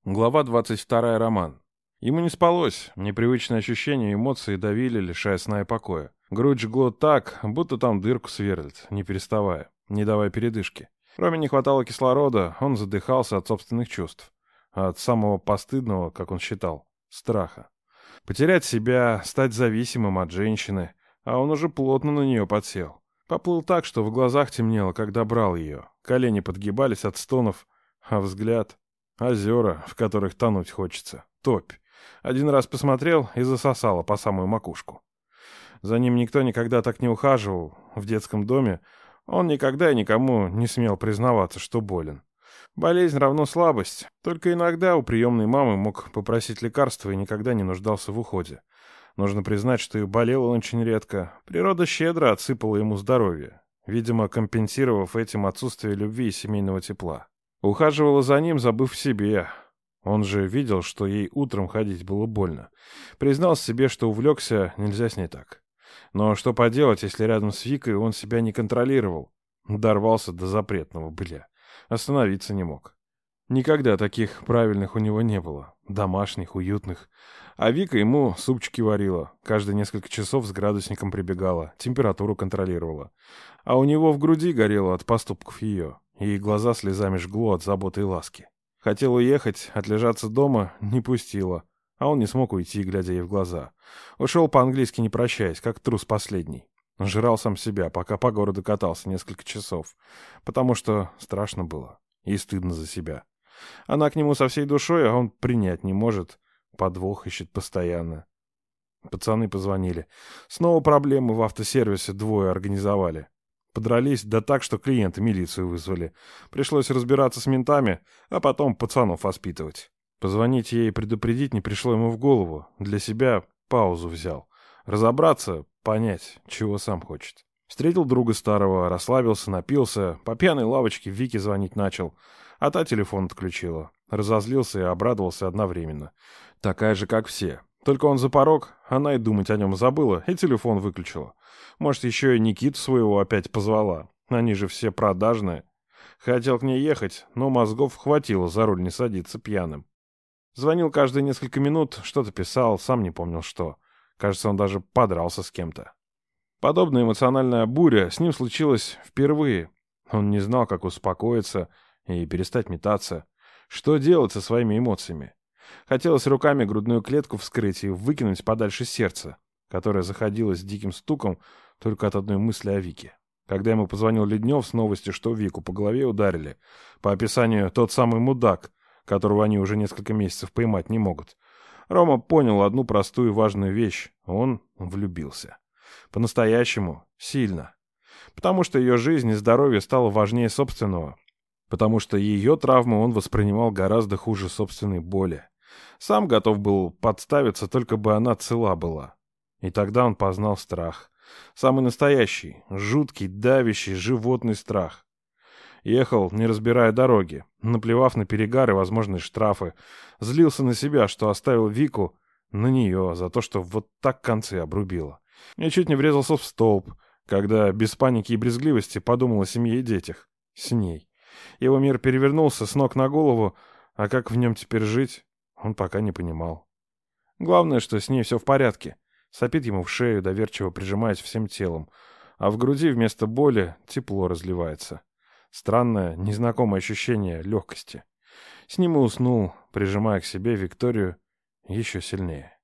Глава 22. Роман. Ему не спалось, непривычные ощущения и эмоции давили, лишая сна и покоя. Грудь жгло так, будто там дырку сверлит, не переставая, не давая передышки. Роме не хватало кислорода, он задыхался от собственных чувств. От самого постыдного, как он считал, страха. Потерять себя, стать зависимым от женщины, а он уже плотно на нее подсел. Поплыл так, что в глазах темнело, когда брал ее. Колени подгибались от стонов, а взгляд... Озера, в которых тонуть хочется. Топь. Один раз посмотрел и засосало по самую макушку. За ним никто никогда так не ухаживал. В детском доме он никогда и никому не смел признаваться, что болен. Болезнь равно слабость. Только иногда у приемной мамы мог попросить лекарства и никогда не нуждался в уходе. Нужно признать, что и болел он очень редко. Природа щедро отсыпала ему здоровье, видимо, компенсировав этим отсутствие любви и семейного тепла. Ухаживала за ним, забыв в себе. Он же видел, что ей утром ходить было больно. Признался себе, что увлекся, нельзя с ней так. Но что поделать, если рядом с Викой он себя не контролировал? Дорвался до запретного, бля. Остановиться не мог. Никогда таких правильных у него не было. Домашних, уютных. А Вика ему супчики варила. Каждые несколько часов с градусником прибегала. Температуру контролировала. А у него в груди горело от поступков ее. И глаза слезами жгло от заботы и ласки. Хотел уехать, отлежаться дома, не пустила. А он не смог уйти, глядя ей в глаза. Ушел по-английски не прощаясь, как трус последний. Жрал сам себя, пока по городу катался несколько часов. Потому что страшно было. И стыдно за себя. Она к нему со всей душой, а он принять не может. Подвох ищет постоянно. Пацаны позвонили. Снова проблемы в автосервисе двое организовали. Подрались, да так, что клиенты милицию вызвали. Пришлось разбираться с ментами, а потом пацанов воспитывать. Позвонить ей и предупредить не пришло ему в голову. Для себя паузу взял. Разобраться, понять, чего сам хочет. Встретил друга старого, расслабился, напился, по пьяной лавочке Вике звонить начал, а та телефон отключила. Разозлился и обрадовался одновременно. Такая же, как все. Только он за порог, она и думать о нем забыла, и телефон выключила. Может, еще и Никиту своего опять позвала. Они же все продажные. Хотел к ней ехать, но мозгов хватило за руль не садиться пьяным. Звонил каждые несколько минут, что-то писал, сам не помнил что. Кажется, он даже подрался с кем-то. Подобная эмоциональная буря с ним случилась впервые. Он не знал, как успокоиться и перестать метаться. Что делать со своими эмоциями? Хотелось руками грудную клетку вскрыть и выкинуть подальше сердце, которое заходилось с диким стуком только от одной мысли о Вике. Когда ему позвонил Леднев с новостью, что Вику по голове ударили, по описанию тот самый мудак, которого они уже несколько месяцев поймать не могут, Рома понял одну простую и важную вещь — он влюбился. По-настоящему, сильно. Потому что ее жизнь и здоровье стало важнее собственного. Потому что ее травму он воспринимал гораздо хуже собственной боли. Сам готов был подставиться, только бы она цела была. И тогда он познал страх. Самый настоящий, жуткий, давящий, животный страх. Ехал, не разбирая дороги, наплевав на перегар и возможные штрафы. Злился на себя, что оставил Вику, на нее, за то, что вот так концы обрубила. И чуть не врезался в столб, когда без паники и брезгливости подумал о семье и детях. С ней. Его мир перевернулся с ног на голову, а как в нем теперь жить, он пока не понимал. Главное, что с ней все в порядке. Сопит ему в шею, доверчиво прижимаясь всем телом, а в груди вместо боли тепло разливается. Странное, незнакомое ощущение легкости. С ним и уснул, прижимая к себе Викторию еще сильнее.